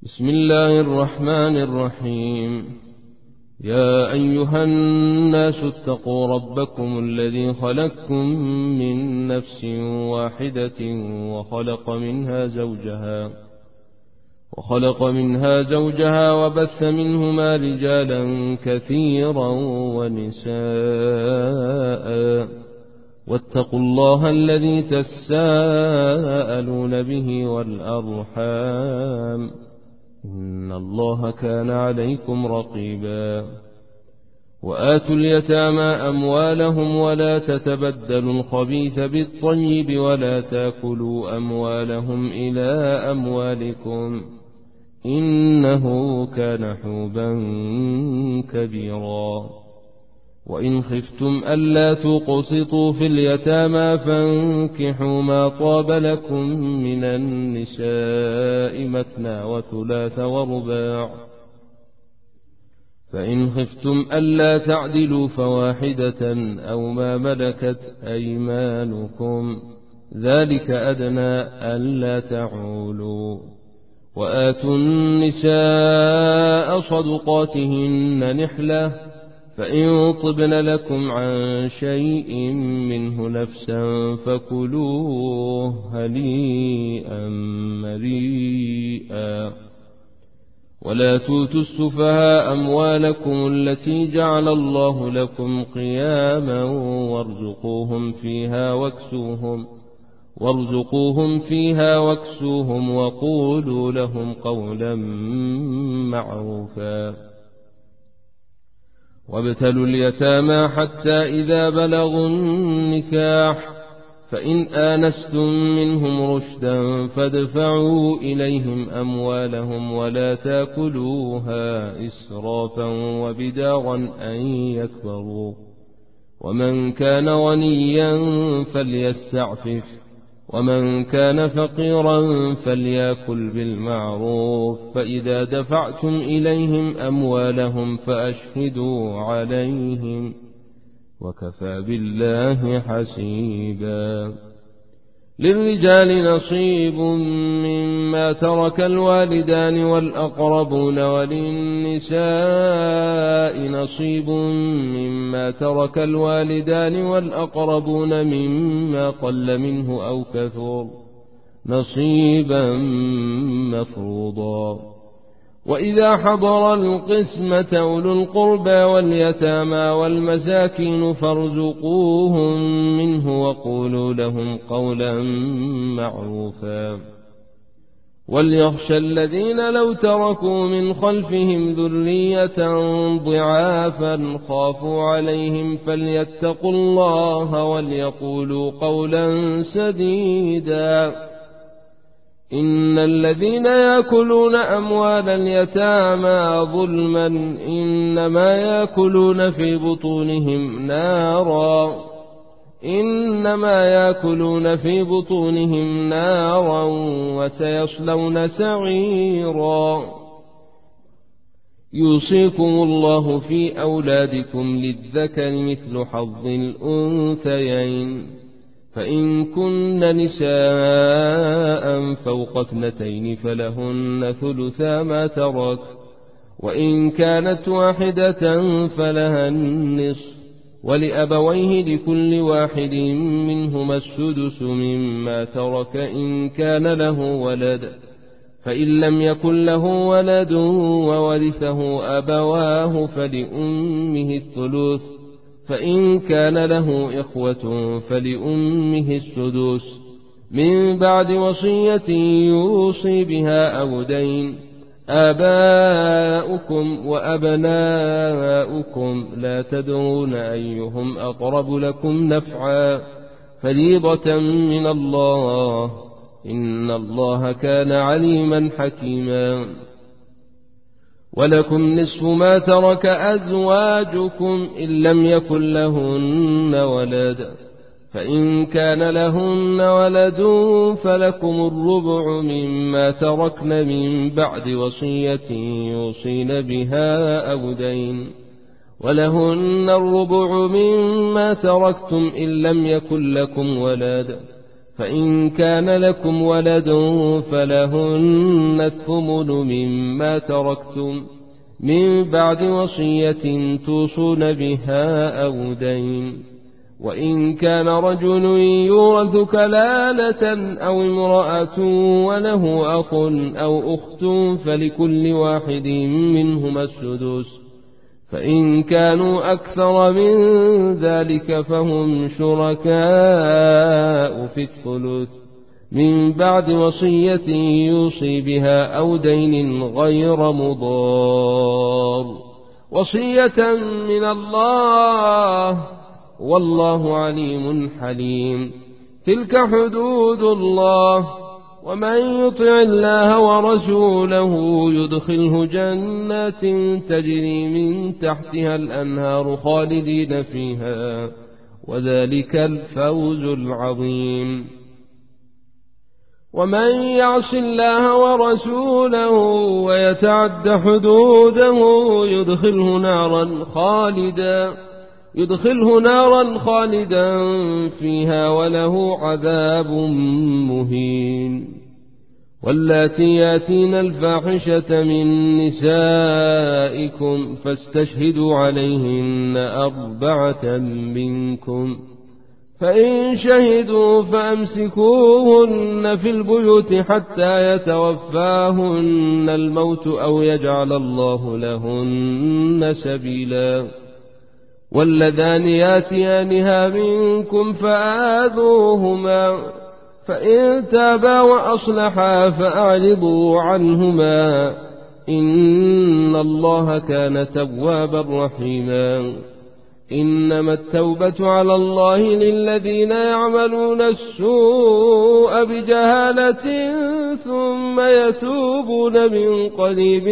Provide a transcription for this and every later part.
بسم الله الرحمن الرحيم. يا أيها الناس اتقوا ربكم الذي خلقكم من نفس واحدة وخلق منها زوجها وبث منهما رجالا كثيرا ونساء، واتقوا الله الذي تساءلون به والأرحام، إن الله كان عليكم رقيبا. وآتوا اليتامى أموالهم ولا تتبدلوا الخبيث بالطيب ولا تأكلوا أموالهم إلى أموالكم، إنه كان حوبا كبيرا. وإن خفتم ألا تقسطوا في اليتامى فانكحوا ما طاب لكم من النساء مثنى وثلاث ورباع، فإن خفتم ألا تعدلوا فواحدة أو ما ملكت أيمانكم، ذلك أدنى ألا تعولوا. وآتوا النساء صدقاتهن نحلة، فإن طبن لكم عن شيء منه نفسا فكلوه هنيئا مريئا. ولا توتوا السفهاء أموالكم التي جعل الله لكم قياما وارزقوهم فيها واكسوهم وقولوا لهم قولا معروفا. وابتلوا اليتامى حتى إذا بلغوا النكاح، فإن آنستم منهم رشدا فادفعوا إليهم أموالهم ولا تأكلوها إسرافا وبدارا أن يكبروا. ومن كان غنيا فليستعفف، ومن كان فقيرا فليأكل بالمعروف. فإذا دفعتم إليهم أموالهم فأشهدوا عليهم، وكفى بالله حسيبا. للرجال نصيب مما ترك الوالدان والأقربون، وللنساء نصيب مما ترك الوالدان والأقربون مما قل منه أو كثر، نصيبا مفروضا. وإذا حضر القسمة أولو القربى واليتامى والمساكين فارزقوهم منه وقولوا لهم قولا معروفا. وليخشى الذين لو تركوا من خلفهم ذرية ضعافا خافوا عليهم فليتقوا الله وليقولوا قولا سديدا. إن الذين يأكلون أموال اليتامى ظلما إنما يأكلون في بطونهم نارا وسيصلون سعيرا. يوصيكم الله في أولادكم للذكر مثل حظ الأنثيين، فإن كن نساء فوق 2 فلهن ثلثا ما ترك، وإن كانت واحدة فلها النصف، ولأبويه لكل واحد منهما السدس مما ترك إن كان له ولد، فإن لم يكن له ولد وورثه أبواه فلأمه الثلث، فإن كان له إخوة فلأمه السدس من بعد وصية يوصي بها أو دين. آباؤكم وأبناؤكم لا تدرون أيهم أقرب لكم نفعا، فريضة من الله، إن الله كان عليما حكيما. ولكم نصف ما ترك أزواجكم إن لم يكن لهن ولد، فإن كان لهن ولد فلكم الربع مما تركن من بعد وصية يوصين بها أو دين، ولهن الربع مما تركتم إن لم يكن لكم ولد، فإن كان لكم ولد فلهن الثمن مما تركتم من بعد وصية توصون بها أو دين. وإن كان رجل يورث كلالة أو امرأة وله أخ أو أخت فلكل واحد منهما السدس، فإن كانوا أكثر من ذلك فهم شركاء في الثلث من بعد وصية يوصي بها أو دين غير مضار، وصية من الله والله عليم حليم. تلك حدود الله، ومن يطع الله ورسوله يدخله جنات تجري من تحتها الأنهار خالدين فيها، وذلك الفوز العظيم. ومن يعص الله ورسوله ويتعد حدوده يدخله نارا خالدا فيها وله عذاب مهين. واللاتي ياتين الفاحشة من نسائكم فاستشهدوا عليهن 4 منكم، فإن شهدوا فأمسكوهن في البيوت حتى يتوفاهن الموت أو يجعل الله لهن سبيلا. واللذان ياتيانها منكم فآذوهما، فإن تابا وأصلحا فأعرضوا عنهما، إن الله كان توابا رحيما. إنما التوبة على الله للذين يعملون السوء بجهالة ثم يتوبون من قريب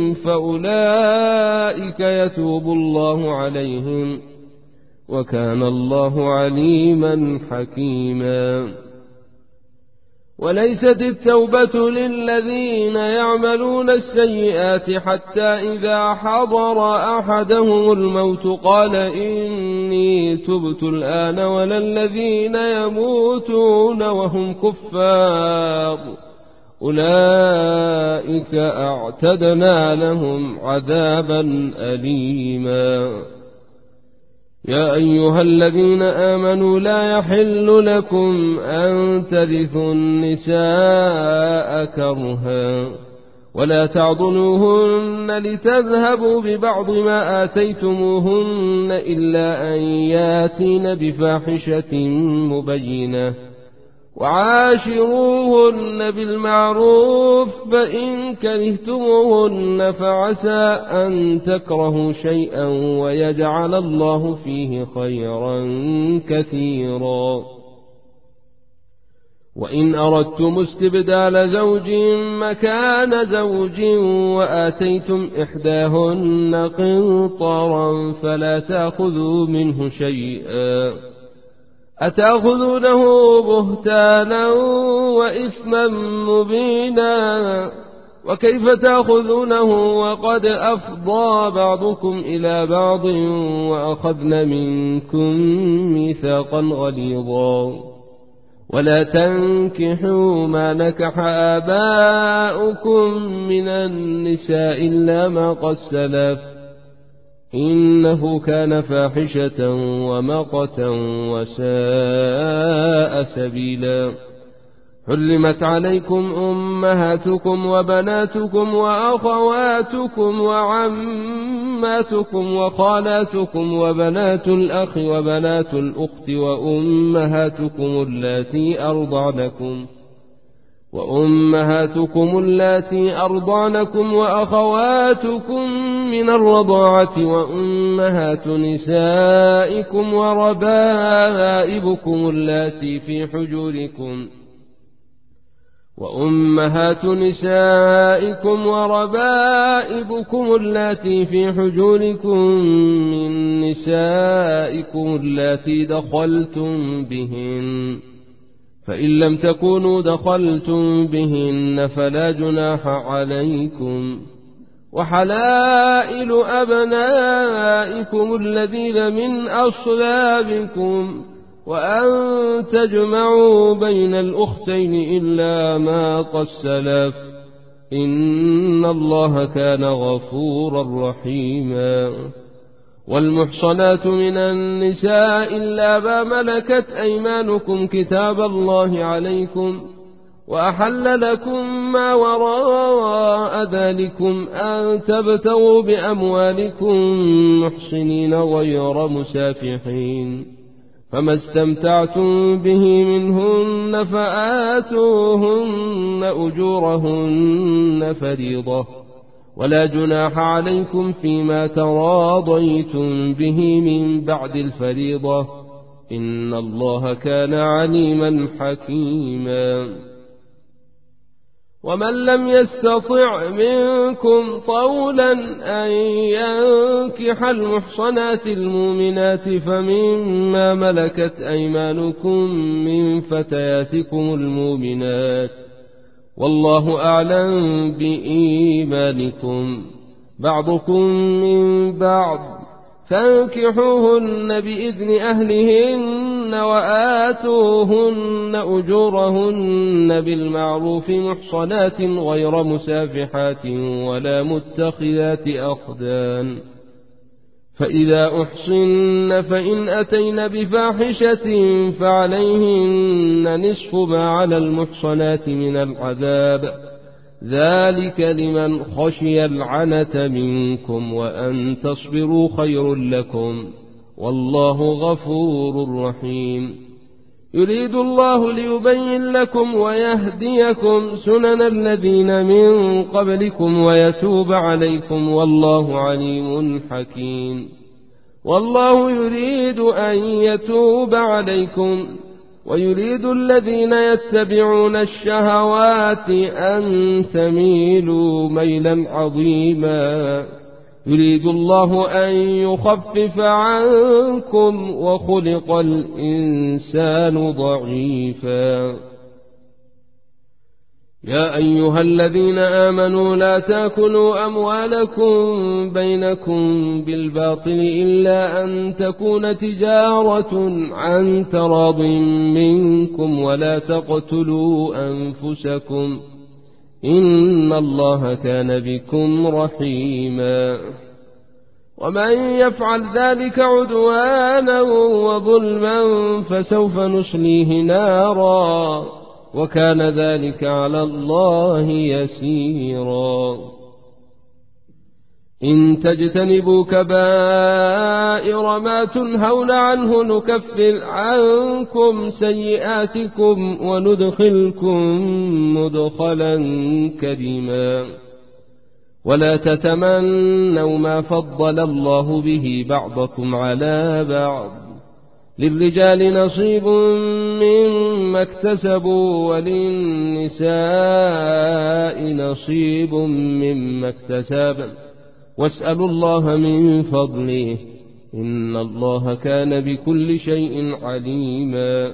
فأولئك يتوب الله عليهم، وكان الله عليما حكيما. وليست التوبة للذين يعملون السيئات حتى إذا حضر أحدهم الموت قال إني تبت الآن، ولا الذين يموتون وهم كفار أولئك أعتدنا لهم عذابا أليما. يا أيها الذين آمنوا لا يحل لكم أن ترثوا النساء كرها ولا تعضلوهن لتذهبوا ببعض ما آتيتموهن إلا أن ياتين بفاحشة مبينة، وعاشروهن بالمعروف، فإن كرهتموهن فعسى أن تكرهوا شيئا ويجعل الله فيه خيرا كثيرا. وإن أردتم استبدال زوج مكان زوج وآتيتم إحداهن قنطارا فلا تأخذوا منه شيئا، أتأخذونه بهتانا وإثما مبينا، وكيف تأخذونه وقد أفضى بعضكم إلى بعض وأخذن منكم ميثاقا غليظا. ولا تنكحوا ما نكح آباؤكم من النساء إلا ما قد سلف، إنه كان فاحشة ومقتا وساء سبيلا. حرمت عليكم أمهاتكم وبناتكم وأخواتكم وعماتكم وخالاتكم وبنات الأخ وبنات الأخت وأمهاتكم اللاتي أرضعنكم وأخواتكم من الرضاعة وأمهات نسائكم وربائبكم اللاتي في حجوركم من نسائكم اللاتي دخلتم بهن، فإن لم تكونوا دخلتم بهن فلا جناح عليكم. وحلائل أبنائكم الذين من أصلابكم وأن تجمعوا بين الأختين إلا ما قد سلف إن الله كان غفورا رحيما. والمحصنات من النساء إلا ما ملكت أيمانكم كتاب الله عليكم، وأحل لكم ما وراء ذلكم أن تبتغوا بأموالكم محصنين غير مسافحين، فما استمتعتم به منهن فآتوهن أجورهن فريضة، ولا جناح عليكم فيما تراضيتم به من بعد الفريضة إن الله كان عليما حكيما. ومن لم يستطع منكم طولا أن ينكح المحصنات المؤمنات فمما ملكت أيمانكم من فتياتكم المؤمنات، والله أعلم بإيمانكم بعضكم من بعض، فانكحوهن بإذن أهلهن وآتوهن أجورهن بالمعروف محصنات غير مسافحات ولا متخذات أخدان. فإذا أحصن فإن أتين بفاحشة فعليهن نصف ما على المحصنات من العذاب، ذلك لمن خشي العنة منكم، وأن تصبروا خير لكم والله غفور رحيم. يريد الله ليبين لكم ويهديكم سنن الذين من قبلكم ويتوب عليكم والله عليم حكيم. والله يريد أن يتوب عليكم ويريد الذين يتبعون الشهوات أن تميلوا ميلا عظيما. يريد الله أن يخفف عنكم وخلق الإنسان ضعيفا. يا أيها الذين آمنوا لا تأكلوا أموالكم بينكم بالباطل إلا أن تكون تجارة عن تراض منكم، ولا تقتلوا أنفسكم إن الله كان بكم رحيما. ومن يفعل ذلك عدوانا وظلما فسوف نصليه نارا وكان ذلك على الله يسيرا. إن تجتنبوا كبائر ما تنهون عنه نكفر عنكم سيئاتكم وندخلكم مدخلا كريما. ولا تتمنوا ما فضل الله به بعضكم على بعض، للرجال نصيب مما اكتسبوا وللنساء نصيب مما اكتسبن، واسألوا الله من فضله إن الله كان بكل شيء عليما.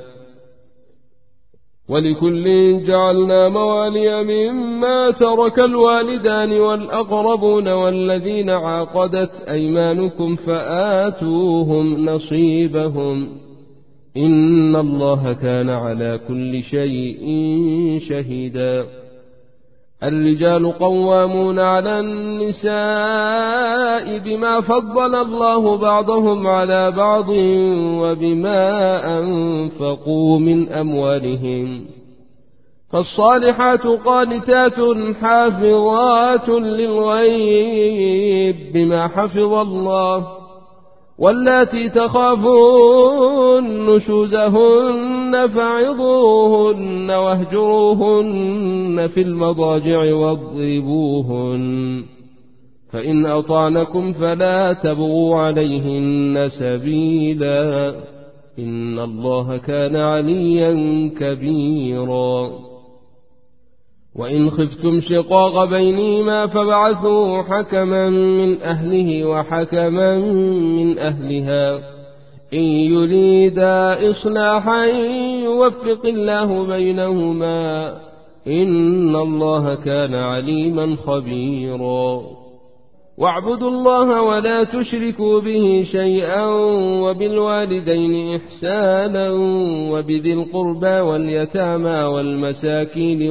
ولكل جعلنا موالي مما ترك الوالدان والأقربون والذين عقدت أيمانكم فآتوهم نصيبهم إن الله كان على كل شيء شهيدا. الرجال قوامون على النساء بما فضل الله بعضهم على بعض وبما أنفقوا من أموالهم، فالصالحات قانتات حافظات للغيب بما حفظ الله، واللاتي تخافون نشوزهن فعظوهن واهجروهن في المضاجع واضربوهن، فإن أطعنكم فلا تبغوا عليهن سبيلا إن الله كان عليا كبيرا. وإن خفتم شقاق بينهما فابعثوا حكما من أهله وحكما من أهلها إن يريدا إصلاحا يوفق الله بينهما إن الله كان عليما خبيرا. واعبدوا الله ولا تشركوا به شيئا وبالوالدين إحسانا وبذي القربى واليتامى والمساكين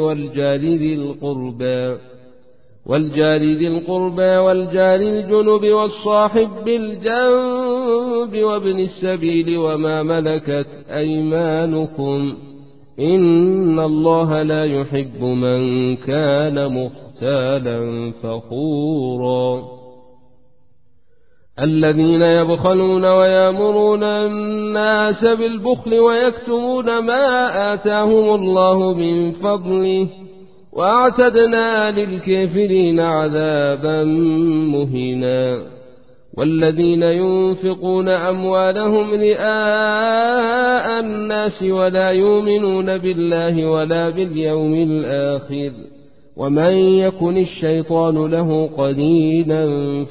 والجار ذي القربى والجار الجنب والصاحب بالجنب وابن السبيل وما ملكت أيمانكم إن الله لا يحب من كان مختالا فخورا الذين يبخلون ويأمرون الناس بالبخل ويكتمون ما آتاهم الله من فضله وأعتدنا للكافرين عذابا مهينا والذين ينفقون أموالهم رئاء الناس ولا يؤمنون بالله ولا باليوم الآخر ومن يكن الشيطان له قرينا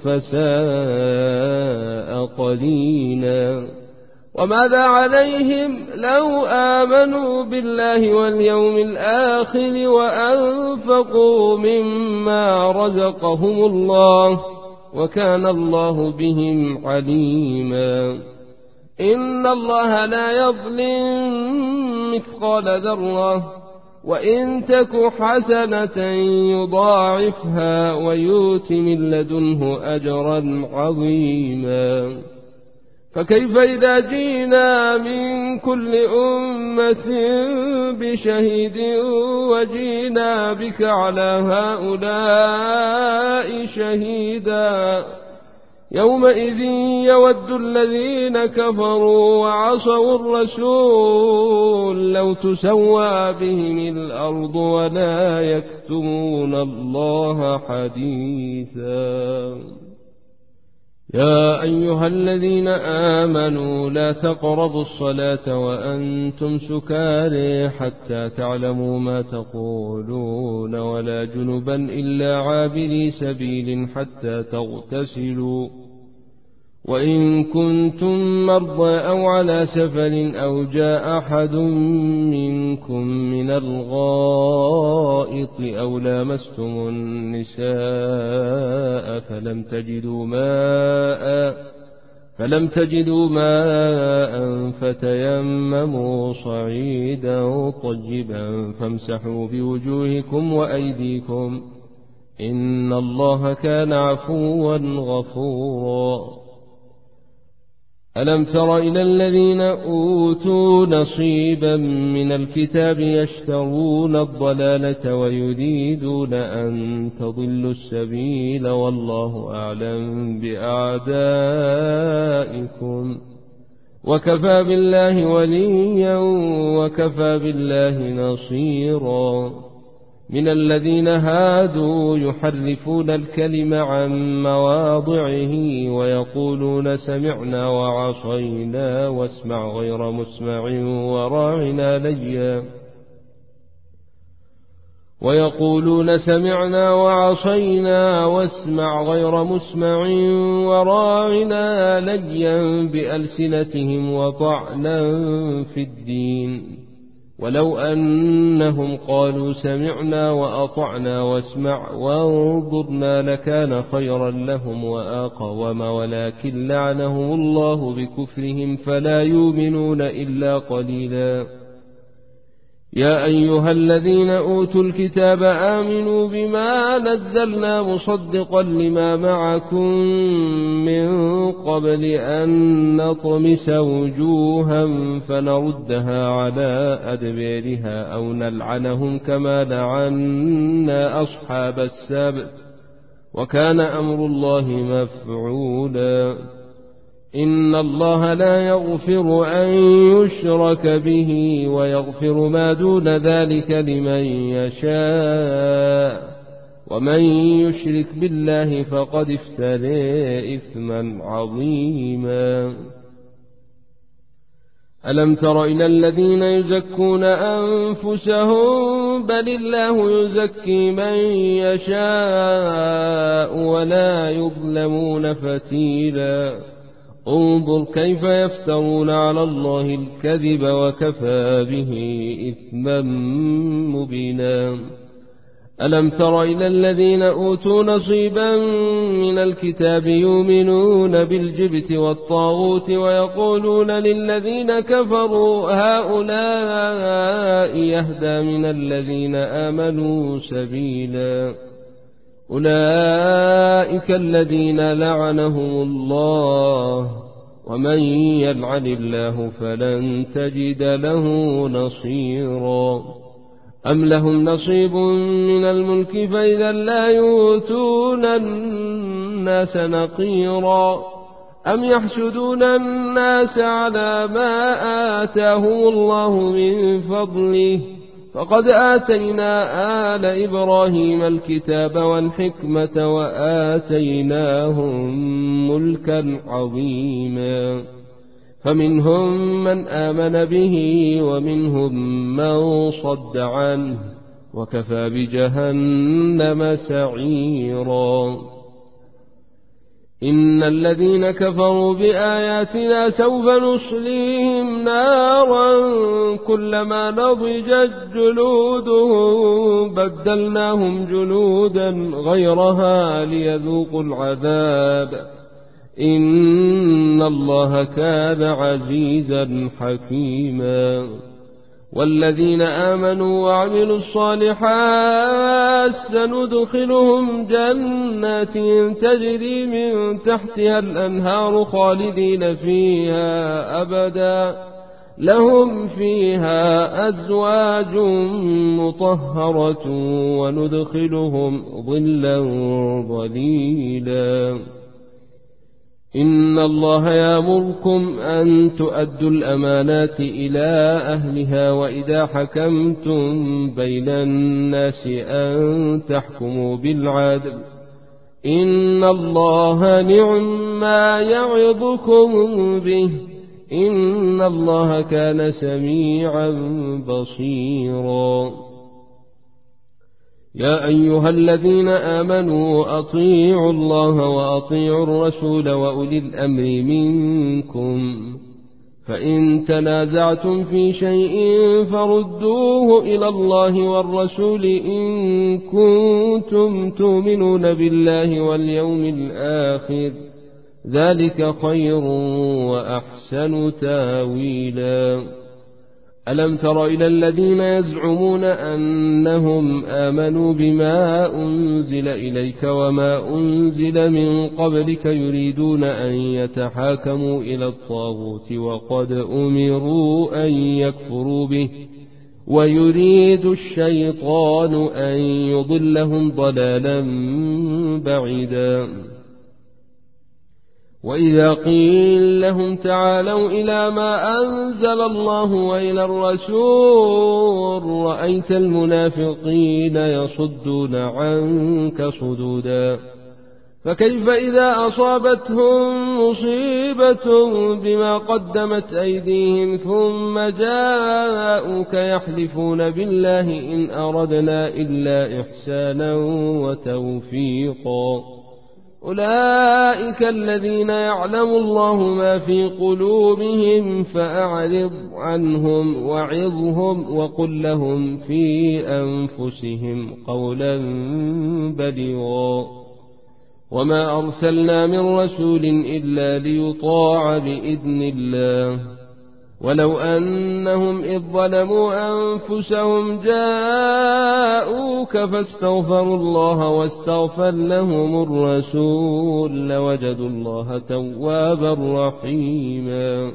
فساء قرينا وماذا عليهم لو آمنوا بالله واليوم الآخر وأنفقوا مما رزقهم الله وكان الله بهم عليما إن الله لا يظلم مثقال ذرة وإن تك حسنة يضاعفها ويؤت من لدنه أجرا عظيما فكيف إذا جينا من كل أمة بشهيد وجينا بك على هؤلاء شهيدا يومئذ يود الذين كفروا وعصوا الرسول لو تسوى بهم الأرض ولا يكتمون الله حديثا يا أيها الذين آمنوا لا تقربوا الصلاة وأنتم سكارى حتى تعلموا ما تقولون ولا جنبا إلا عابري سبيل حتى تغتسلوا وإن كنتم مرضى أو على سفر أو جاء أحد منكم من الغائط أو لامستم النساء فلم تجدوا ماء فتيمموا صعيدا طيبا فامسحوا بوجوهكم وأيديكم إن الله كان عفوا غفورا ألم تر إلى الذين أوتوا نصيبا من الكتاب يشترون الضلالة ويريدون أن تضلوا السبيل والله أعلم بأعدائكم وكفى بالله وليا وكفى بالله نصيرا من الذين هادوا يحرفون الكلم عن مواضعه ويقولون سمعنا وعصينا واسمع غير مسمع وراعنا ليا بألسنتهم وطعنا في الدين ولو أنهم قالوا سمعنا وأطعنا واسمع وانظرنا لكان خيرا لهم وأقوم ولكن لعنهم الله بكفرهم فلا يؤمنون إلا قليلا يا أيها الذين أوتوا الكتاب آمنوا بما نزلنا مصدقا لما معكم من قبل أن نطمس وجوها فنردها على أدبارها أو نلعنهم كما لعنا أصحاب السبت وكان أمر الله مفعولا إن الله لا يغفر أن يشرك به ويغفر ما دون ذلك لمن يشاء ومن يشرك بالله فقد افترى إثما عظيما ألم تر إلى الذين يزكون أنفسهم بل الله يزكي من يشاء ولا يظلمون فتيلا انظر كيف يفترون على الله الكذب وكفى به إثما مبينا ألم تر إلى الذين أوتوا نصيبا من الكتاب يؤمنون بالجبت والطاغوت ويقولون للذين كفروا هؤلاء يهدى من الذين آمنوا سبيلا أولئك الذين لعنهم الله ومن يلعن الله فلن تجد له نصيرا أم لهم نصيب من الملك فإذا لا يؤتون الناس نقيرا أم يحسدون الناس على ما آتاهم الله من فضله فقد آتينا آل إبراهيم الكتاب والحكمة وآتيناهم ملكا عظيما فمنهم من آمن به ومنهم من صد عنه وكفى بجهنم سعيرا إن الذين كفروا بآياتنا سوف نصليهم نارا كلما نضجت جلودهم بدلناهم جلودا غيرها ليذوقوا العذاب إن الله كان عزيزا حكيما والذين آمنوا وعملوا الصالحات سندخلهم جنات تجري من تحتها الأنهار خالدين فيها أبدا لهم فيها أزواج مطهرة وندخلهم ظلا ظليلا إن الله يأمركم أن تؤدوا الأمانات إلى أهلها وإذا حكمتم بين الناس أن تحكموا بالعدل إن الله نعم ما يعظكم به إن الله كان سميعا بصيرا يا أيها الذين آمنوا أطيعوا الله وأطيعوا الرسول وأولي الأمر منكم فإن تنازعتم في شيء فردوه إلى الله والرسول إن كنتم تؤمنون بالله واليوم الآخر ذلك خير وأحسن تاويلا ألم تر إلى الذين يزعمون أنهم آمنوا بما أنزل إليك وما أنزل من قبلك يريدون أن يتحاكموا إلى الطاغوت وقد أمروا أن يكفروا به ويريد الشيطان أن يضلهم ضلالا بعيدا وإذا قيل لهم تعالوا إلى ما أنزل الله وإلى الرسول رأيت المنافقين يصدون عنك صدودا فكيف إذا أصابتهم مصيبة بما قدمت أيديهم ثم جاءوك يحلفون بالله إن أردنا إلا إحسانا وتوفيقا أولئك الذين يعلم الله ما في قلوبهم فأعرض عنهم وعظهم وقل لهم في أنفسهم قولا بليغا وما أرسلنا من رسول إلا ليطاع بإذن الله ولو أنهم إذ ظلموا أنفسهم جاءوك فاستغفروا الله واستغفر لهم الرسول لوجدوا الله توابا رحيما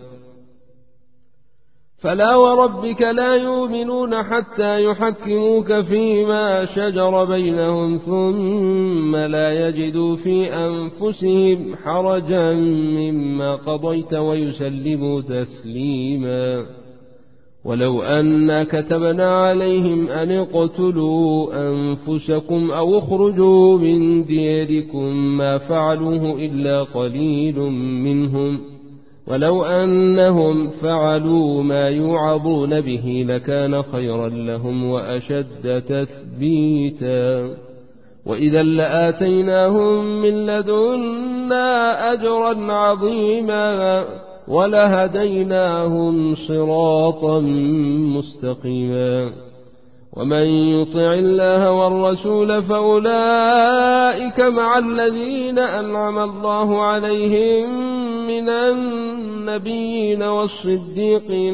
فلا وربك لا يؤمنون حتى يحكموك فيما شجر بينهم ثم لا يجدوا في أنفسهم حرجا مما قضيت ويسلموا تسليما ولو أنا كتبنا عليهم أن اقتلوا أنفسكم أو اخرجوا من ديركم ما فعلوه إلا قليل منهم ولو أنهم فعلوا ما يوعظون به لكان خيرا لهم وأشد تثبيتا وإذا لآتيناهم من لدنا أجرا عظيما ولهديناهم صراطا مستقيما ومن يطع الله والرسول فأولئك مع الذين أنعم الله عليهم من النبيين والصديقين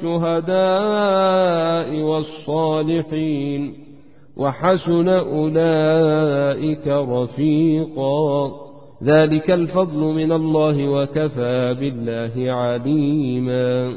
والشهداء والصالحين وحسن أولئك رفيقا ذلك الفضل من الله وكفى بالله عليما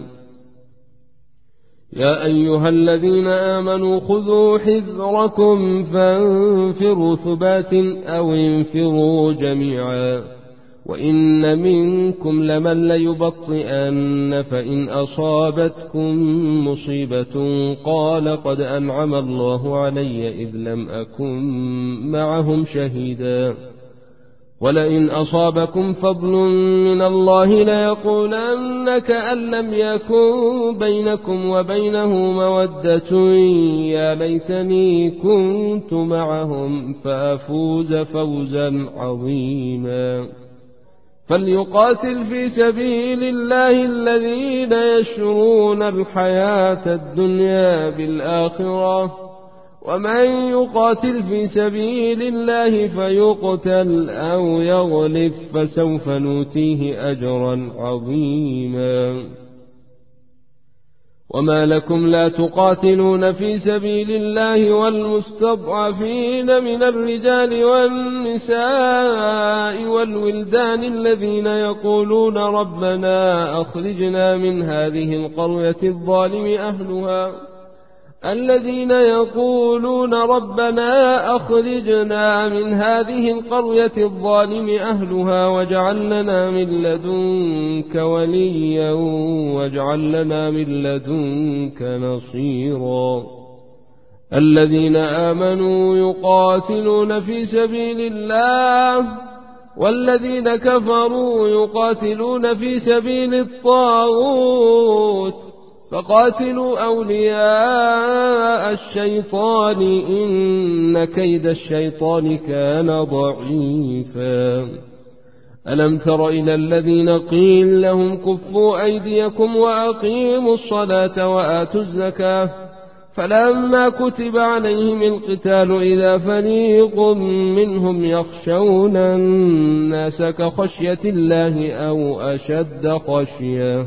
يا أيها الذين آمنوا خذوا حذركم فانفروا ثبات أو انفروا جميعا وإن منكم لمن ليبطئن فإن أصابتكم مصيبة قال قد أنعم الله علي إذ لم أكن معهم شهيدا ولئن أصابكم فضل من الله ليقولن كأن لم يكن بينكم وبينه مودة يا ليتني كنت معهم فأفوز فوزا عظيما فليقاتل في سبيل الله الذين يشرون الحياة الدنيا بالآخرة ومن يقاتل في سبيل الله فيقتل أو يغلب فسوف نؤتيه أجرا عظيما وما لكم لا تقاتلون في سبيل الله والمستضعفين من الرجال والنساء والولدان الذين يقولون ربنا أخرجنا من هذه القرية الظالم أهلها واجعل لنا من لدنك وليا واجعل لنا من لدنك نصيرا الذين آمنوا يقاتلون في سبيل الله والذين كفروا يقاتلون في سبيل الطاغوت فقاتلوا أولياء الشيطان إن كيد الشيطان كان ضعيفا ألم تر إلى الذين قيل لهم كفوا أيديكم وأقيموا الصلاة وآتوا الزكاة فلما كتب عليهم القتال إذا فريق منهم يخشون الناس كخشية الله أو أشد خشية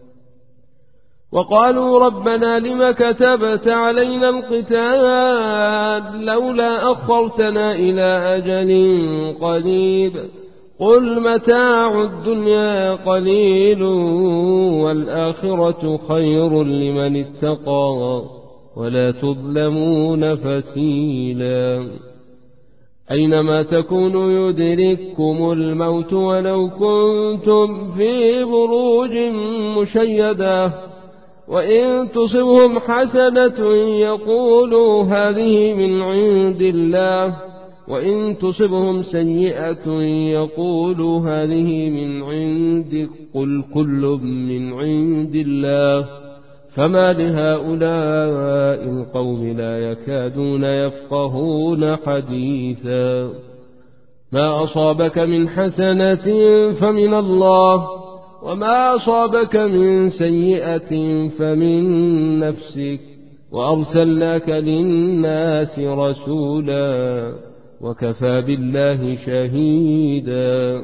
وقالوا ربنا لم كتبت علينا القتال لولا أخرتنا إلى أجل قريب قل متاع الدنيا قليل والآخرة خير لمن اتقى ولا تظلمون فتيلا أينما تكونوا يدرككم الموت ولو كنتم في بروج مشيدة وإن تصبهم حسنة يقولوا هذه من عند الله وإن تصبهم سيئة يقولوا هذه من عندك قل كل من عند الله فما لهؤلاء القوم لا يكادون يفقهون حديثا ما أصابك من حسنة فمن الله وما أصابك من سيئة فمن نفسك وأرسلناك للناس رسولا وكفى بالله شهيدا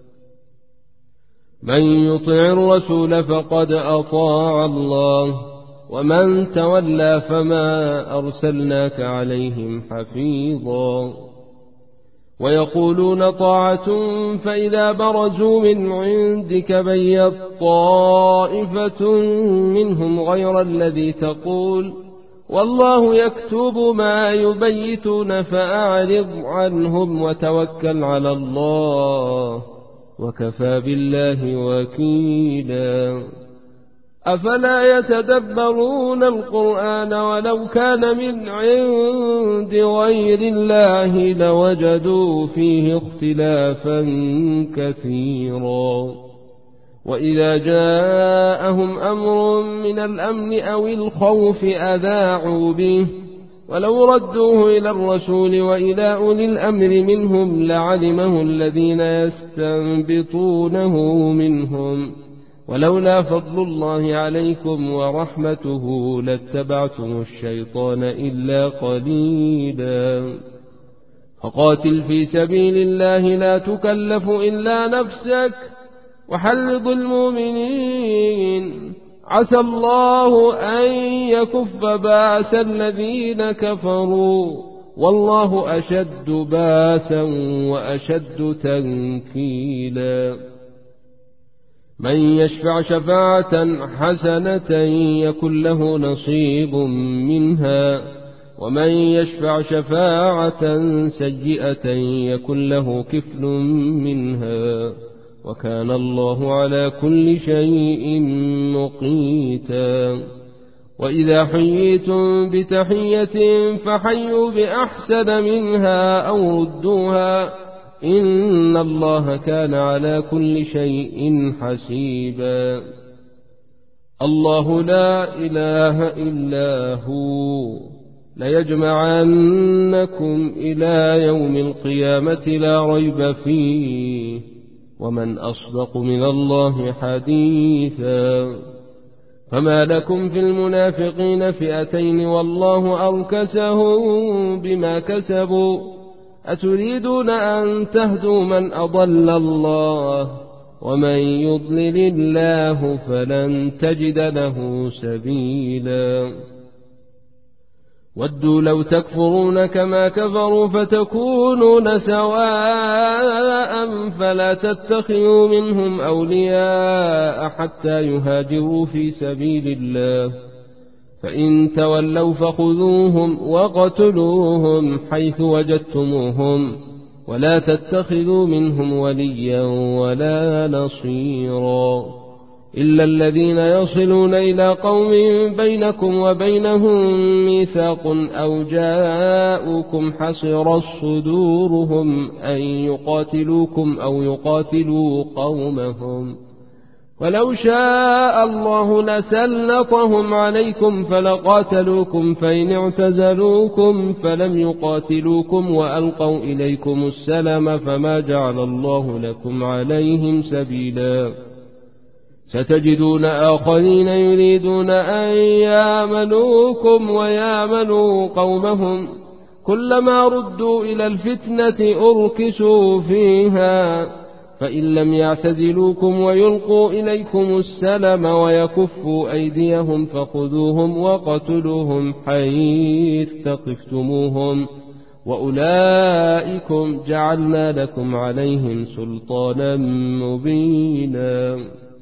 من يطع الرسول فقد أطاع الله ومن تولى فما أرسلناك عليهم حفيظا ويقولون طاعة فإذا برزوا من عندك بيت طائفة منهم غير الذي تقول والله يكتب ما يبيتون فأعرض عنهم وتوكل على الله وكفى بالله وكيلا أفلا يتدبرون القرآن ولو كان من عند غير الله لوجدوا فيه اختلافا كثيرا وإذا جاءهم أمر من الأمن أو الخوف أذاعوا به ولو ردوه إلى الرسول وإلى أولي الأمر منهم لعلمه الذين يستنبطونه منهم ولولا فضل الله عليكم ورحمته لاتبعتم الشيطان إلا قليلا فقاتل في سبيل الله لا تكلف إلا نفسك وحرض المؤمنين عسى الله أن يكف بأس الذين كفروا والله أشد بأسا وأشد تنكيلا من يشفع شفاعة حسنة يكن له نصيب منها ومن يشفع شفاعة سيئة يكن له كفل منها وكان الله على كل شيء مقيتا وإذا حييتم بتحية فحيوا بأحسن منها أو ردوها إن الله كان على كل شيء حسيبا الله لا إله إلا هو ليجمعنكم إلى يوم القيامة لا ريب فيه ومن أصدق من الله حديثا فما لكم في المنافقين فئتين والله أركسهم بما كسبوا أتريدون أن تهدوا من أضل الله ومن يضلل الله فلن تجد له سبيلا ودوا لو تكفرون كما كفروا فتكونون سواء فلا تتخذوا منهم أولياء حتى يهاجروا في سبيل الله فإن تولوا فخذوهم وقتلوهم حيث وجدتموهم ولا تتخذوا منهم وليا ولا نصيرا إلا الذين يصلون إلى قوم بينكم وبينهم ميثاق أو جاءوكم حصرت صدورهم أن يقاتلوكم أو يقاتلوا قومهم ولو شاء الله لسلطهم عليكم فلقاتلوكم فإن اعتزلوكم فلم يقاتلوكم وألقوا إليكم السلم فما جعل الله لكم عليهم سبيلا ستجدون آخرين يريدون أن يامنوكم ويامنوا قومهم كلما ردوا إلى الفتنة أركسوا فيها فإن لم يعتزلوكم ويلقوا إليكم السلم ويكفوا أيديهم فخذوهم وقتلوهم حيث ثقفتموهم وأولئكم جعلنا لكم عليهم سلطانا مبينا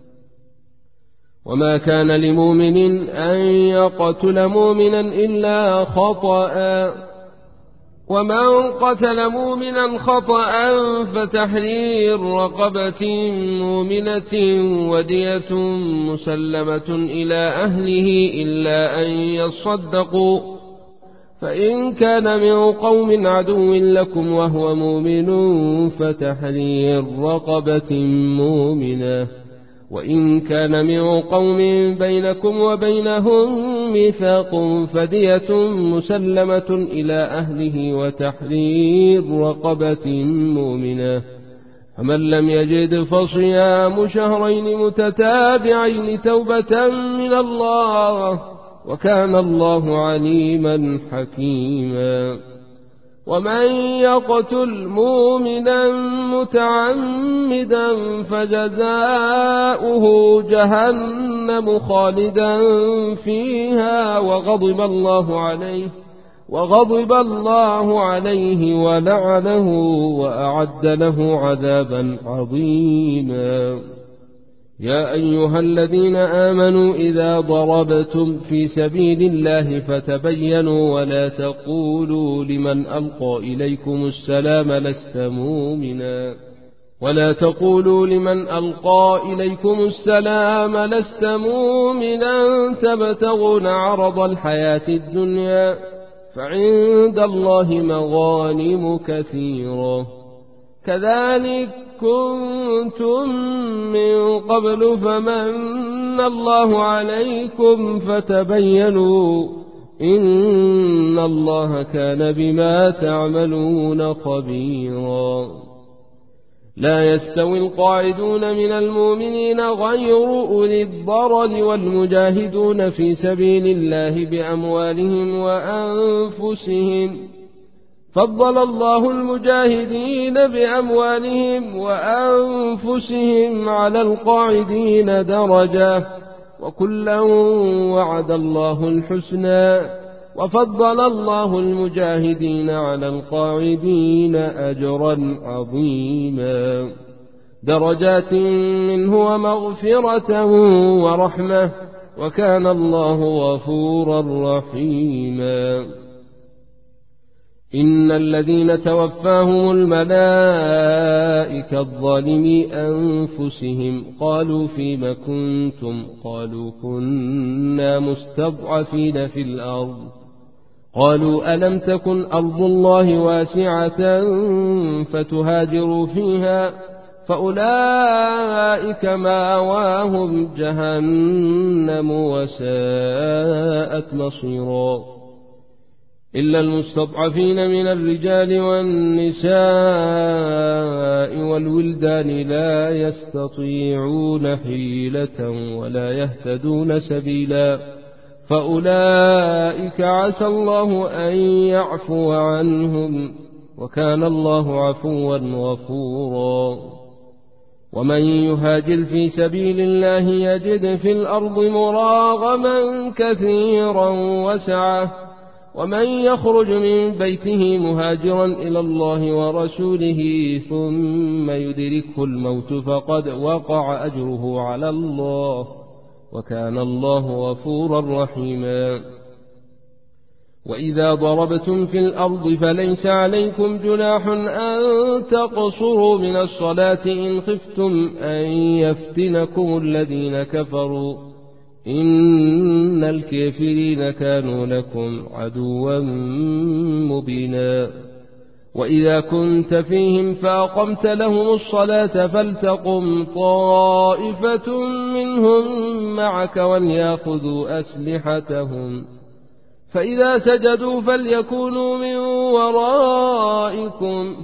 وما كان لمؤمن أن يقتل مؤمنا إلا خطأ ومن قتل مؤمنا خطأ فتحرير رقبة مؤمنة ودية مسلمة إلى أهله إلا أن يصدقوا فإن كان من قوم عدو لكم وهو مؤمن فتحرير رقبة مؤمنة وإن كان من قوم بينكم وبينهم ميثاق فدية مسلمة إلى أهله وتحرير رقبة مؤمنة فمن لم يجد فصيام شهرين متتابعين توبة من الله وكان الله عليما حكيما ومن يقتل مؤمنا متعمدا فجزاؤه جهنم خالدا فيها وغضب الله عليه ولعنه وأعد له عذابا عظيما يا أيها الذين آمنوا إذا ضربتم في سبيل الله فتبينوا ولا تقولوا لمن ألقى إليكم السلام لست مؤمنا تبتغون عرض الحياة الدنيا فعند الله مغانم كثيرة كذلك كنتم من قبل فمن الله عليكم فتبينوا إن الله كان بما تعملون خبيرا لا يستوي القاعدون من المؤمنين غير أولي الضرر والمجاهدون في سبيل الله بأموالهم وأنفسهم. فضل الله المجاهدين بأموالهم وأنفسهم على القاعدين درجة، وكلا وعد الله الحسنى، وفضل الله المجاهدين على القاعدين أجرا عظيما، درجات منه ومغفرة ورحمة، وكان الله غفورا رحيما. إن الذين توفاهم الملائكة الظالمي أنفسهم قالوا فيم كنتم؟ قالوا كنا مستضعفين في الأرض. قالوا ألم تكن أرض الله واسعة فتهاجروا فيها؟ فأولئك مأواهم جهنم وساءت مصيرا. إلا المستضعفين من الرجال والنساء والولدان لا يستطيعون حيلة ولا يهتدون سبيلا، فأولئك عسى الله أن يعفو عنهم، وكان الله عفوا غفورا. ومن يهاجر في سبيل الله يجد في الأرض مراغما كثيرا وسعة، ومن يخرج من بيته مهاجرا إلى الله ورسوله ثم يدركه الموت فقد وقع أجره على الله، وكان الله غفورا رحيما. وإذا ضربتم في الأرض فليس عليكم جناح أن تقصروا من الصلاة إن خفتم أن يفتنكم الذين كفروا، إن الكافرين كانوا لكم عدوا مبينا. وإذا كنت فيهم فأقمت لهم الصلاة فلتقم طائفة منهم معك وليأخذوا أسلحتهم، فإذا سجدوا فليكونوا من ورائكم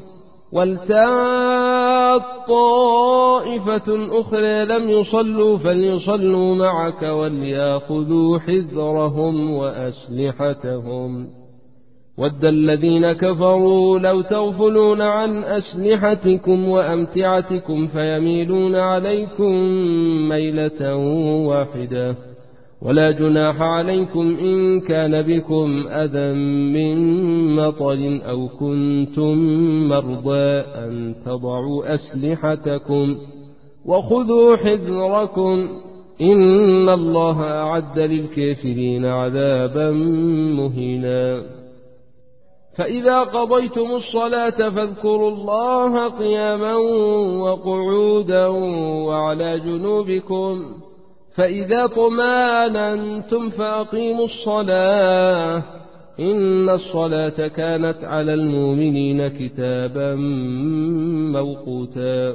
ولتأت طائفة أخرى لم يصلوا فليصلوا معك وليأخذوا حذرهم وأسلحتهم. ود الذين كفروا لو تغفلون عن أسلحتكم وأمتعتكم فيميلون عليكم ميلة واحدة. ولا جناح عليكم إن كان بكم أذى من مطر أو كنتم مرضى أن تضعوا أسلحتكم وخذوا حذركم، إن الله أعد للكافرين عذابا مهينا. فإذا قضيتم الصلاة فاذكروا الله قياما وقعودا وعلى جنوبكم، فإذا طمأننتم فأقيموا الصلاة، إن الصلاة كانت على المؤمنين كتابا موقوتا.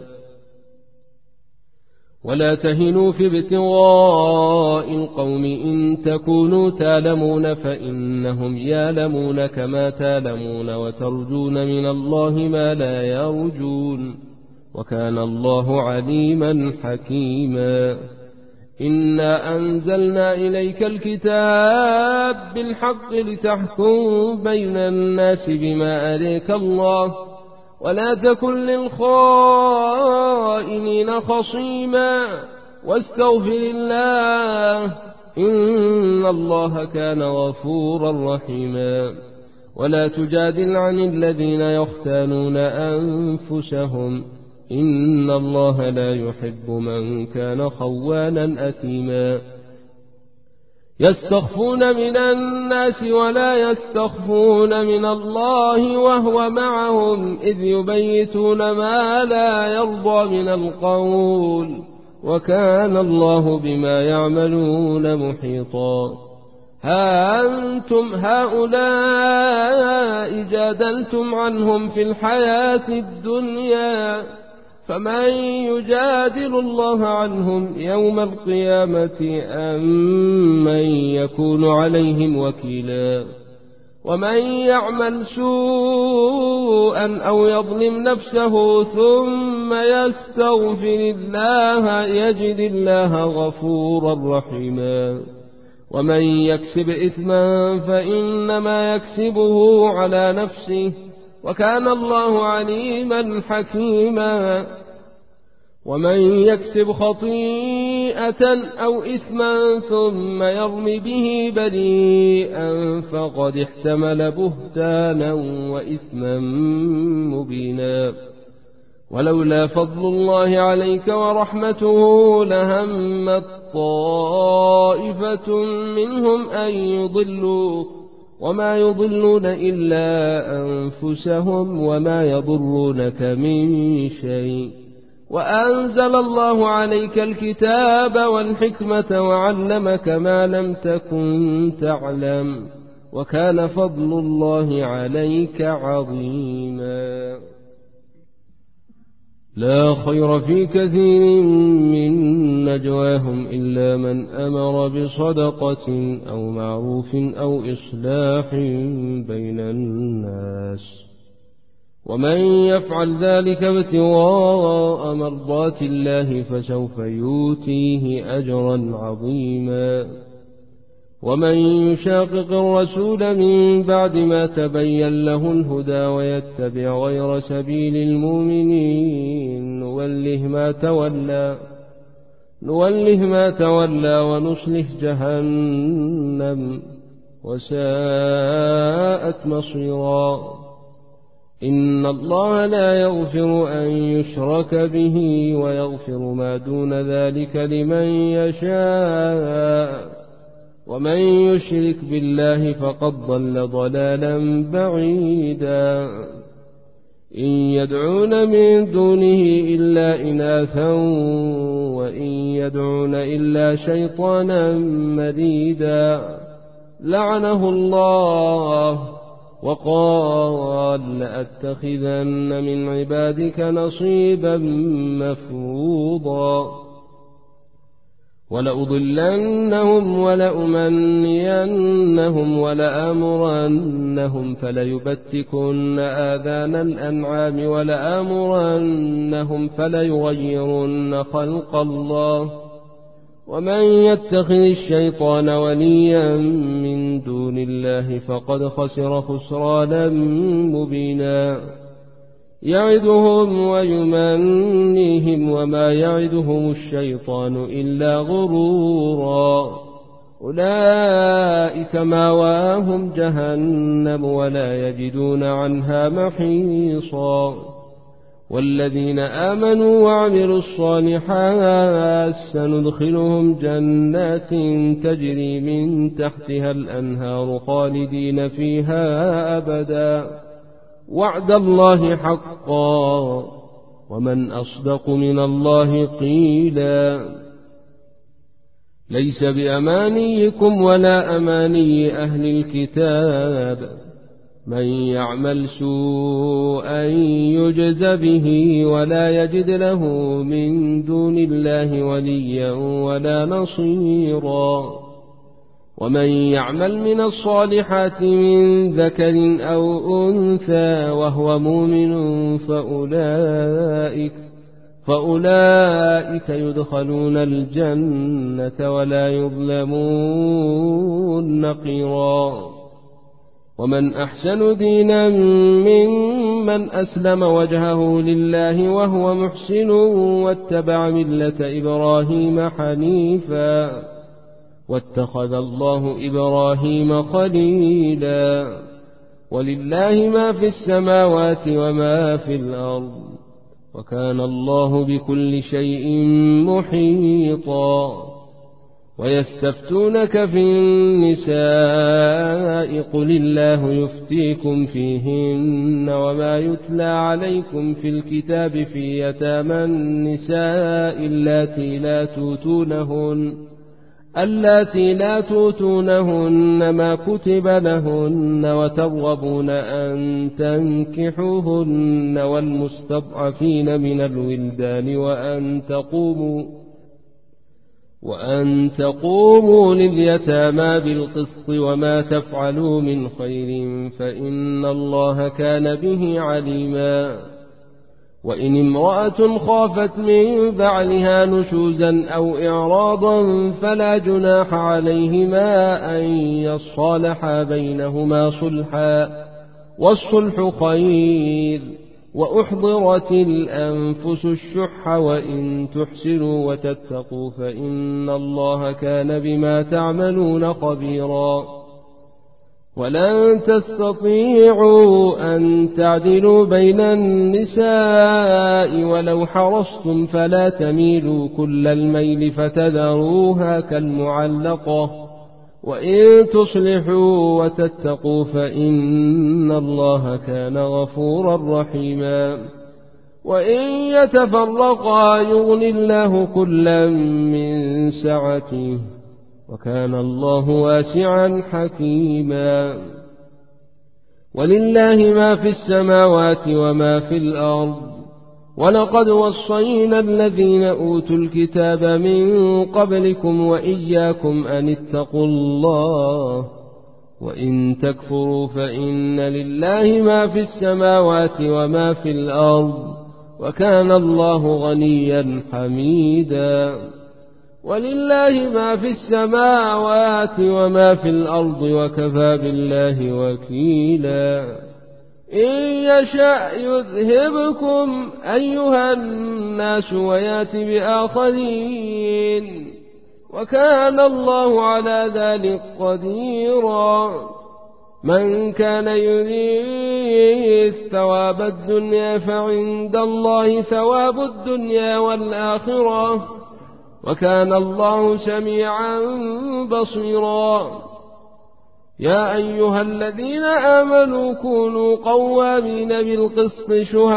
ولا تهنوا في ابتغاء القوم إن تكونوا تألمون فإنهم يألمون كما تألمون وترجون من الله ما لا يرجون، وكان الله عليما حكيما. إنا أنزلنا إليك الكتاب بالحق لتحكم بين الناس بما أريك الله، ولا تكن للخائنين خصيما، واستغفر الله إن الله كان غفورا رحيما. ولا تجادل عن الذين يختانون أنفسهم، إن الله لا يحب من كان خوانا أثيما. يستخفون من الناس ولا يستخفون من الله وهو معهم إذ يبيتون ما لا يرضى من القول، وكان الله بما يعملون محيطا. ها أنتم هؤلاء جادلتم عنهم في الحياة الدنيا، فمن يجادل الله عنهم يوم القيامة أم من يكون عليهم وكيلا. ومن يعمل سوءا أو يظلم نفسه ثم يستغفر الله يجد الله غفورا رحيما ومن يكسب إثما فإنما يكسبه على نفسه وكان الله عليما حكيما ومن يكسب خطيئة أو إثما ثم يرم به بريئا فقد احتمل بهتانا وإثما مبينا ولولا فضل الله عليك ورحمته لهمت طائفة منهم أن يضلوك وما يضلون إلا أنفسهم وما يضرونك من شيء وأنزل الله عليك الكتاب والحكمة وعلمك ما لم تكن تعلم وكان فضل الله عليك عظيما لا خير في كثير من نجواهم إلا من أمر بصدقة أو معروف أو إصلاح بين الناس ومن يفعل ذلك ابتغاء مرضات الله فسوف يؤتيه أجرا عظيما ومن يشاقق الرسول من بعد ما تبين له الهدى ويتبع غير سبيل المؤمنين نوله ما تولى ونصله جهنم وساءت مصيرا إن الله لا يغفر أن يشرك به ويغفر ما دون ذلك لمن يشاء ومن يشرك بالله فقد ضل ضلالا بعيدا إن يدعون من دونه إلا إناثا وإن يدعون إلا شيطانا مريدا لعنه الله وقال لأتخذن من عبادك نصيبا مفروضا ولأضلنهم ولأمنينهم ولآمرنهم فليبتكن آذان الأنعام ولآمرنهم فليغيرن خلق الله ومن يتخذ الشيطان وليا من دون الله فقد خسر خسرانا مبينا يعدهم ويمنيهم وما يعدهم الشيطان إلا غرورا أولئك ماواهم جهنم ولا يجدون عنها محيصا والذين آمنوا وعملوا الصالحات سندخلهم جنات تجري من تحتها الأنهار خالدين فيها أبدا وعد الله حقا ومن أصدق من الله قيلا ليس بأمانيكم ولا أماني أهل الكتاب من يعمل سوءا يجز به ولا يجد له من دون الله وليا ولا نصيرا ومن يعمل من الصالحات من ذكر أو أنثى وهو مؤمن فأولئك يدخلون الجنة ولا يظلمون نقيرا ومن أحسن دينا ممن أسلم وجهه لله وهو محسن واتبع ملة إبراهيم حنيفا واتخذ الله إبراهيم خليلا ولله ما في السماوات وما في الأرض وكان الله بكل شيء محيطا ويستفتونك في النساء قل الله يفتيكم فيهن وما يتلى عليكم في الكتاب في يتامى النساء اللاتي لا تؤتونهن ما كتب لهن وترغبون أن تنكحوهن والمستضعفين من الولدان وأن تقوموا لليتامى بالقسط وما تفعلوا من خير فإن الله كان به عليما وإن امرأة خافت من بعلها نشوزا أو إعراضا فلا جناح عليهما أن يصالحا بينهما صلحا والصلح خير وأحضرت الأنفس الشح وإن تحسنوا وتتقوا فإن الله كان بما تعملون خبيرا ولن تستطيعوا أن تعدلوا بين النساء ولو حرصتم فلا تميلوا كل الميل فتذروها كالمعلقة وإن تصلحوا وتتقوا فإن الله كان غفورا رحيما وإن يتفرقا يغن الله كلا من سعته وكان الله واسعا حكيما ولله ما في السماوات وما في الأرض ولقد وصينا الذين أوتوا الكتاب من قبلكم وإياكم أن اتقوا الله وإن تكفروا فإن لله ما في السماوات وما في الأرض وكان الله غنيا حميدا ولله ما في السماوات وما في الأرض وكفى بالله وكيلا إن يشأ يذهبكم أيها الناس ويات بآخرين وكان الله على ذلك قديرا من كان يريد ثواب الدنيا فعند الله ثواب الدنيا والآخرة وكان الله سميعا بصيرا يا أيها الذين آمنوا كونوا قوامين بالقسط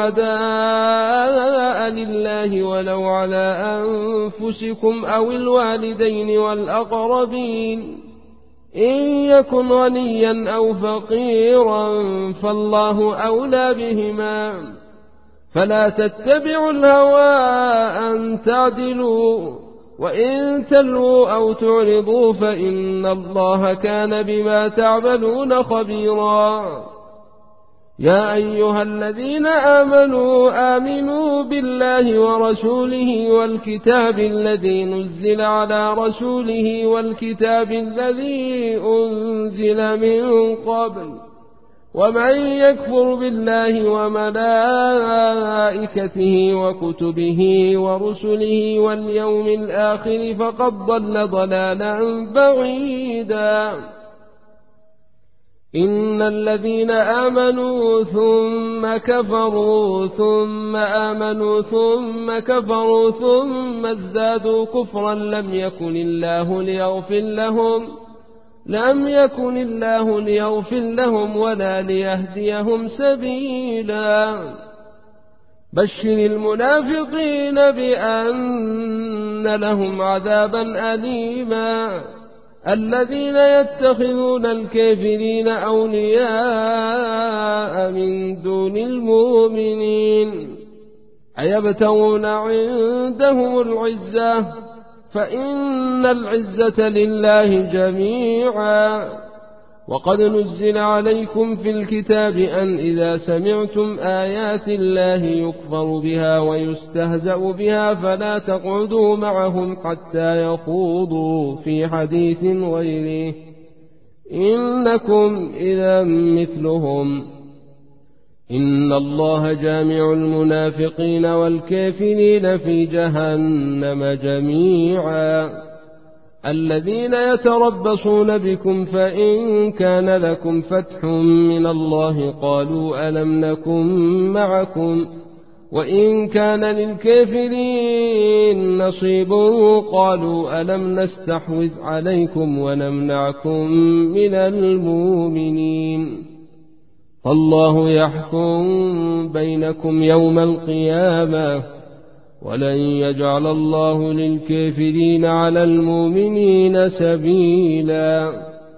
شهداء لله ولو على أنفسكم أو الوالدين والأقربين إن يكن غنيا أو فقيرا فالله أولى بهما فلا تتبعوا الهوى أن تعدلوا وإن تلووا أو تعرضوا فإن الله كان بما تعملون خبيرا يا أيها الذين آمنوا بالله ورسوله والكتاب الذي نزل على رسوله والكتاب الذي أنزل من قبل ومن يكفر بالله وملائكته وكتبه ورسله واليوم الآخر فقد ضل ضلالا بعيدا إن الذين آمنوا ثم كفروا ثم آمنوا ثم كفروا ثم ازدادوا كفرا لم يكن الله ليغفر لهم ولا ليهديهم سبيلا بشر المنافقين بأن لهم عذابا أليما الذين يتخذون الكافرين أولياء من دون المؤمنين أيبتغون عندهم العزة فإن العزة لله جميعا وقد نزل عليكم في الكتاب أن إذا سمعتم آيات الله يكفر بها ويستهزأ بها فلا تقعدوا معهم حتى يخوضوا في حديث غيره إنكم إذا مثلهم إن الله جامع المنافقين والكافرين في جهنم جميعا الذين يتربصون بكم فإن كان لكم فتح من الله قالوا ألم نكن معكم وإن كان للكافرين نصيب قالوا ألم نستحوذ عليكم ونمنعكم من المؤمنين فالله يحكم بينكم يوم القيامة ولن يجعل الله للكافرين على المؤمنين سبيلا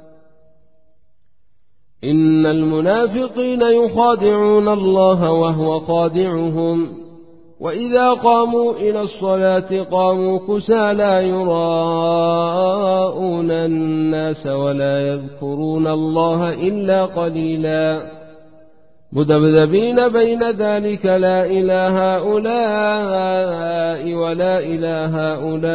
إن المنافقين يخادعون الله وهو خادعهم وإذا قاموا إلى الصلاة قاموا كسالى يراءون الناس ولا يذكرون الله إلا قليلا مذبذبين بين ذلك لا إله هؤلاء ولا إله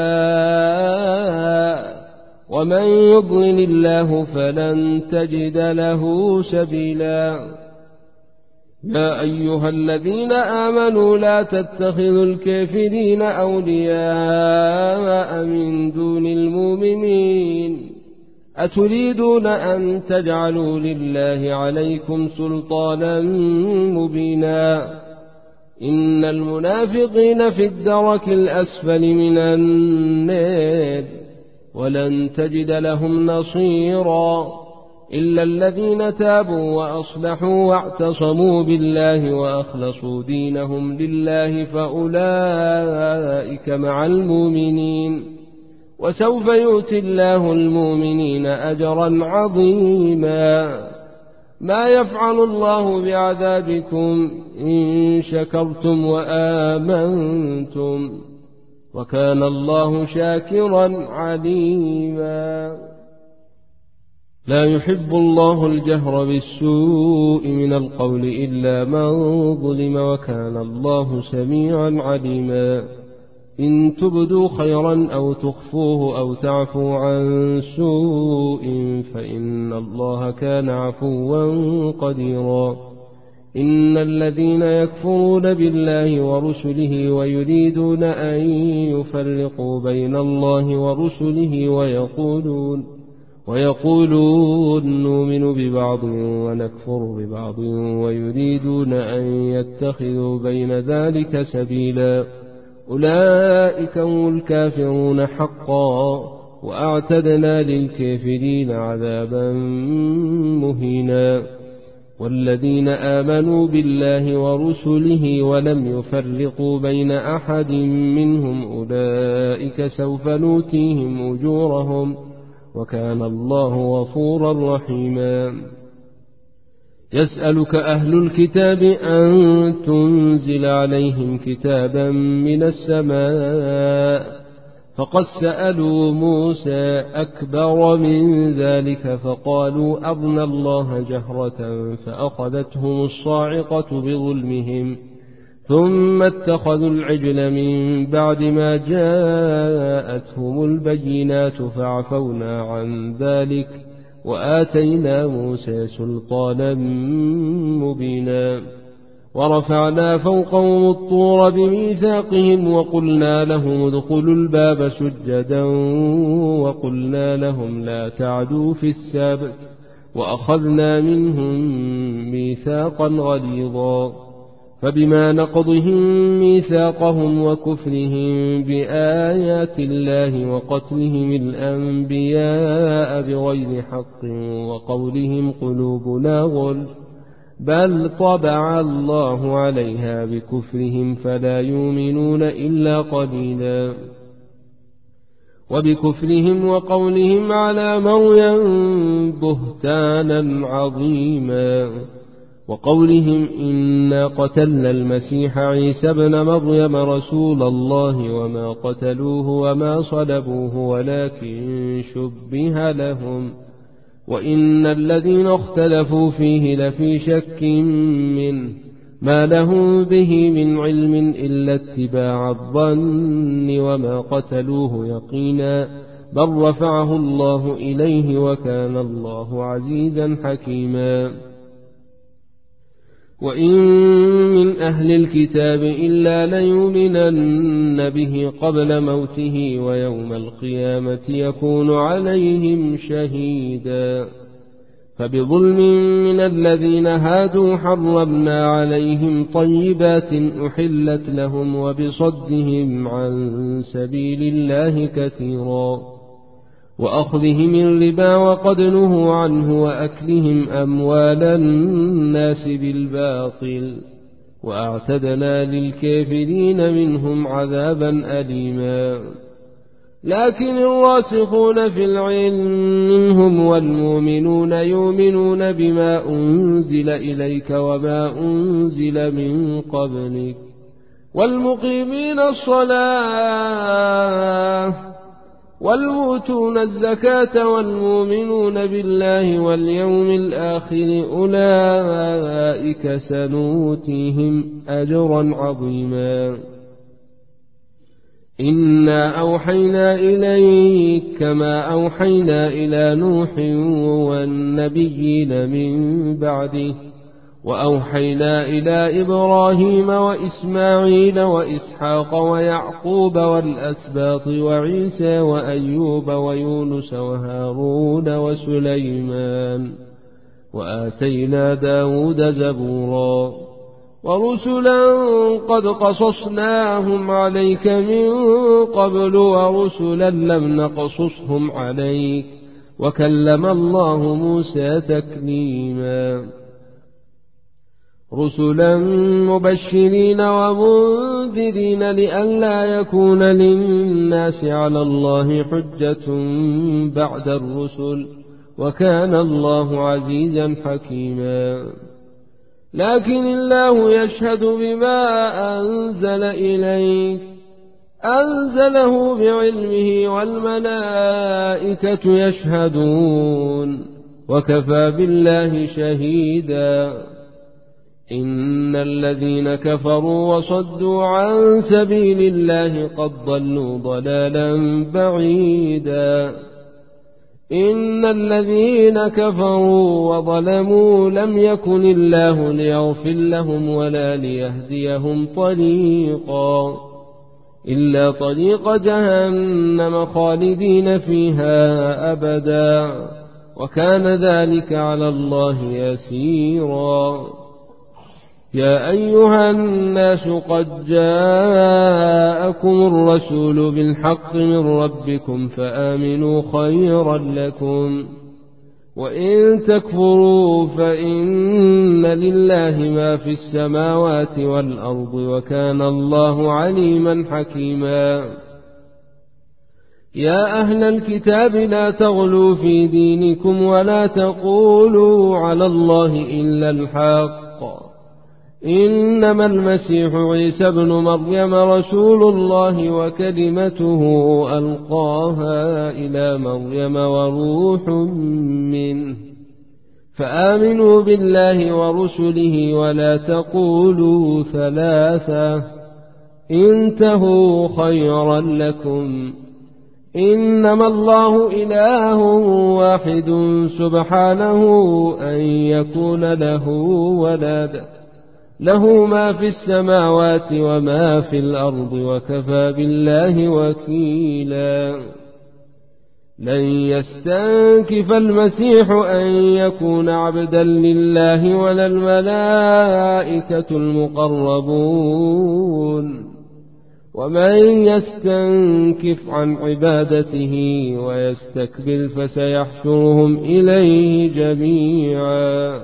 هؤلاء ومن يضلل الله فلن تجد له سبيلا يا أيها الذين آمنوا لا تتخذوا الكافرين أولياء من دون المؤمنين أتريدون أن تجعلوا لله عليكم سلطانا مبينا إن المنافقين في الدرك الأسفل من النار ولن تجد لهم نصيرا إلا الذين تابوا وأصلحوا واعتصموا بالله وأخلصوا دينهم لله فأولئك مع المؤمنين وسوف يؤتي الله المؤمنين أجرا عظيما ما يفعل الله بعذابكم إن شكرتم وآمنتم وكان الله شاكرا عليما لا يحب الله الجهر بالسوء من القول إلا من ظلم وكان الله سميعا عليما إن تبدوا خيرا أو تخفوه أو تعفوا عن سوء فإن الله كان عفوا قديرا إن الذين يكفرون بالله ورسله ويريدون أن يفرقوا بين الله ورسله ويقولون نؤمن ببعض ونكفر ببعض ويريدون أن يتخذوا بين ذلك سبيلا أولئك هم الكافرون حقا وأعتدنا للكافرين عذابا مهينا والذين آمنوا بالله ورسله ولم يفرقوا بين أحد منهم أولئك سوف نؤتيهم أجورهم وكان الله غفورا رحيما يسألك أهل الكتاب أن تنزل عليهم كتابا من السماء فقد سألوا موسى أكبر من ذلك فقالوا أرنا الله جهرة فأخذتهم الصاعقة بظلمهم ثم اتخذوا العجل من بعد ما جاءتهم البينات فعفونا عن ذلك وآتينا موسى سلطانا مبينا ورفعنا فوقهم الطور بميثاقهم وقلنا لهم ادخلوا الباب سجدا وقلنا لهم لا تعدوا في السبت وأخذنا منهم ميثاقا غليظا فبما نقضهم ميثاقهم وكفرهم بآيات الله وقتلهم الأنبياء بغير حق وقولهم قلوبنا غلف بل طبع الله عليها بكفرهم فلا يؤمنون إلا قليلا وبكفرهم وقولهم على مريم بهتانا عظيما وقولهم إنا قتلنا المسيح عيسى ابن مريم رسول الله وما قتلوه وما صلبوه ولكن شبه لهم وإن الذين اختلفوا فيه لفي شك منه ما لهم به من علم إلا اتباع الظن وما قتلوه يقينا بل رفعه الله إليه وكان الله عزيزا حكيما وإن من أهل الكتاب إلا ليؤمنن به قبل موته ويوم القيامة يكون عليهم شهيدا فبظلم من الذين هادوا حرمنا عليهم طيبات أحلت لهم وبصدهم عن سبيل الله كثيرا وأخذهم الربا وقد نهوا عنه وأكلهم أموال الناس بالباطل وأعتدنا للكافرين منهم عذابا أليما لكن الراسخون في العلم منهم والمؤمنون يؤمنون بما أنزل إليك وما أنزل من قبلك والمقيمين الصلاة والمؤتون الزكاة والمؤمنون بالله واليوم الآخر أولئك سنؤتيهم أجرا عظيما. إنا أوحينا إليك كما أوحينا إلى نوح والنبيين من بعده وأوحينا إلى إبراهيم وإسماعيل وإسحاق ويعقوب والأسباط وعيسى وأيوب ويونس وهارون وسليمان وآتينا داود زبورا ورسلا قد قصصناهم عليك من قبل ورسلا لم نقصصهم عليك وكلم الله موسى تكليما. رسلا مبشرين ومنذرين لئلا يكون للناس على الله حجة بعد الرسل وكان الله عزيزا حكيما. لكن الله يشهد بما أنزل إليك أنزله بعلمه والملائكة يشهدون وكفى بالله شهيدا. إن الذين كفروا وصدوا عن سبيل الله قد ضلوا ضلالا بعيدا. إن الذين كفروا وظلموا لم يكن الله ليغفر لهم ولا ليهديهم طريقا إلا طريق جهنم خالدين فيها أبدا وكان ذلك على الله يسيرا. يا أيها الناس قد جاءكم الرسول بالحق من ربكم فآمنوا خيرا لكم وإن تكفروا فإن لله ما في السماوات والأرض وكان الله عليما حكيما. يا أهل الكتاب لا تغلوا في دينكم ولا تقولوا على الله إلا الحق إنما المسيح عيسى ابن مريم رسول الله وكلمته ألقاها إلى مريم وروح منه فآمنوا بالله ورسله ولا تقولوا ثلاثة انتهوا خيرا لكم إنما الله إله واحد سبحانه أن يكون له ولد له ما في السماوات وما في الأرض وكفى بالله وكيلا. لن يستنكف المسيح أن يكون عبدا لله ولا الملائكة المقربون ومن يستنكف عن عبادته ويستكبر فسيحشرهم إليه جميعا.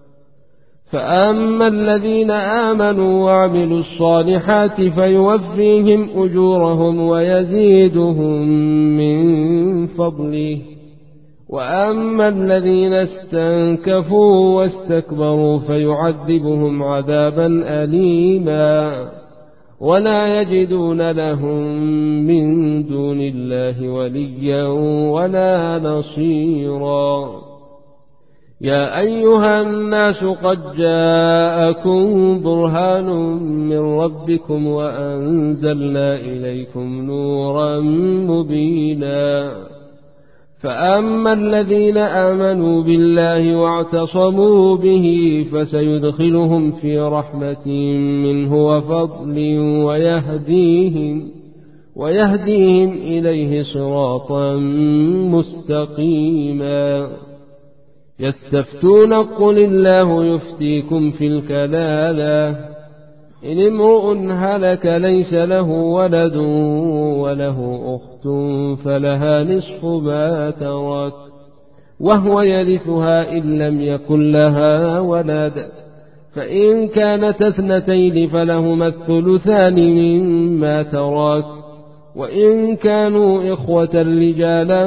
فأما الذين آمنوا وعملوا الصالحات فيوفيهم أجورهم ويزيدهم من فضله وأما الذين استنكفوا واستكبروا فيعذبهم عذابا أليما ولا يجدون لهم من دون الله وليا ولا نصيرا. يا أيها الناس قد جاءكم برهان من ربكم وأنزلنا إليكم نورا مبينا. فأما الذين آمنوا بالله واعتصموا به فسيدخلهم في رحمة منه وفضل ويهديهم إليه صراطا مستقيما. يستفتون قل الله يفتيكم في الكلالة إن امرؤ هلك ليس له ولد وله أخت فلها نصف ما ترك وهو يرثها إن لم يكن لها ولد فإن كانت اثنتين فلهما الثلثان مما ترك وإن كانوا إخوة رجالا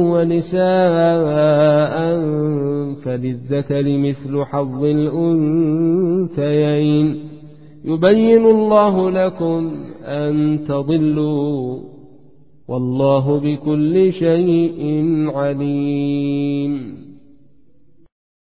ونساء فللذكر مثل حظ الأنثيين يبين الله لكم أن تضلوا والله بكل شيء عليم.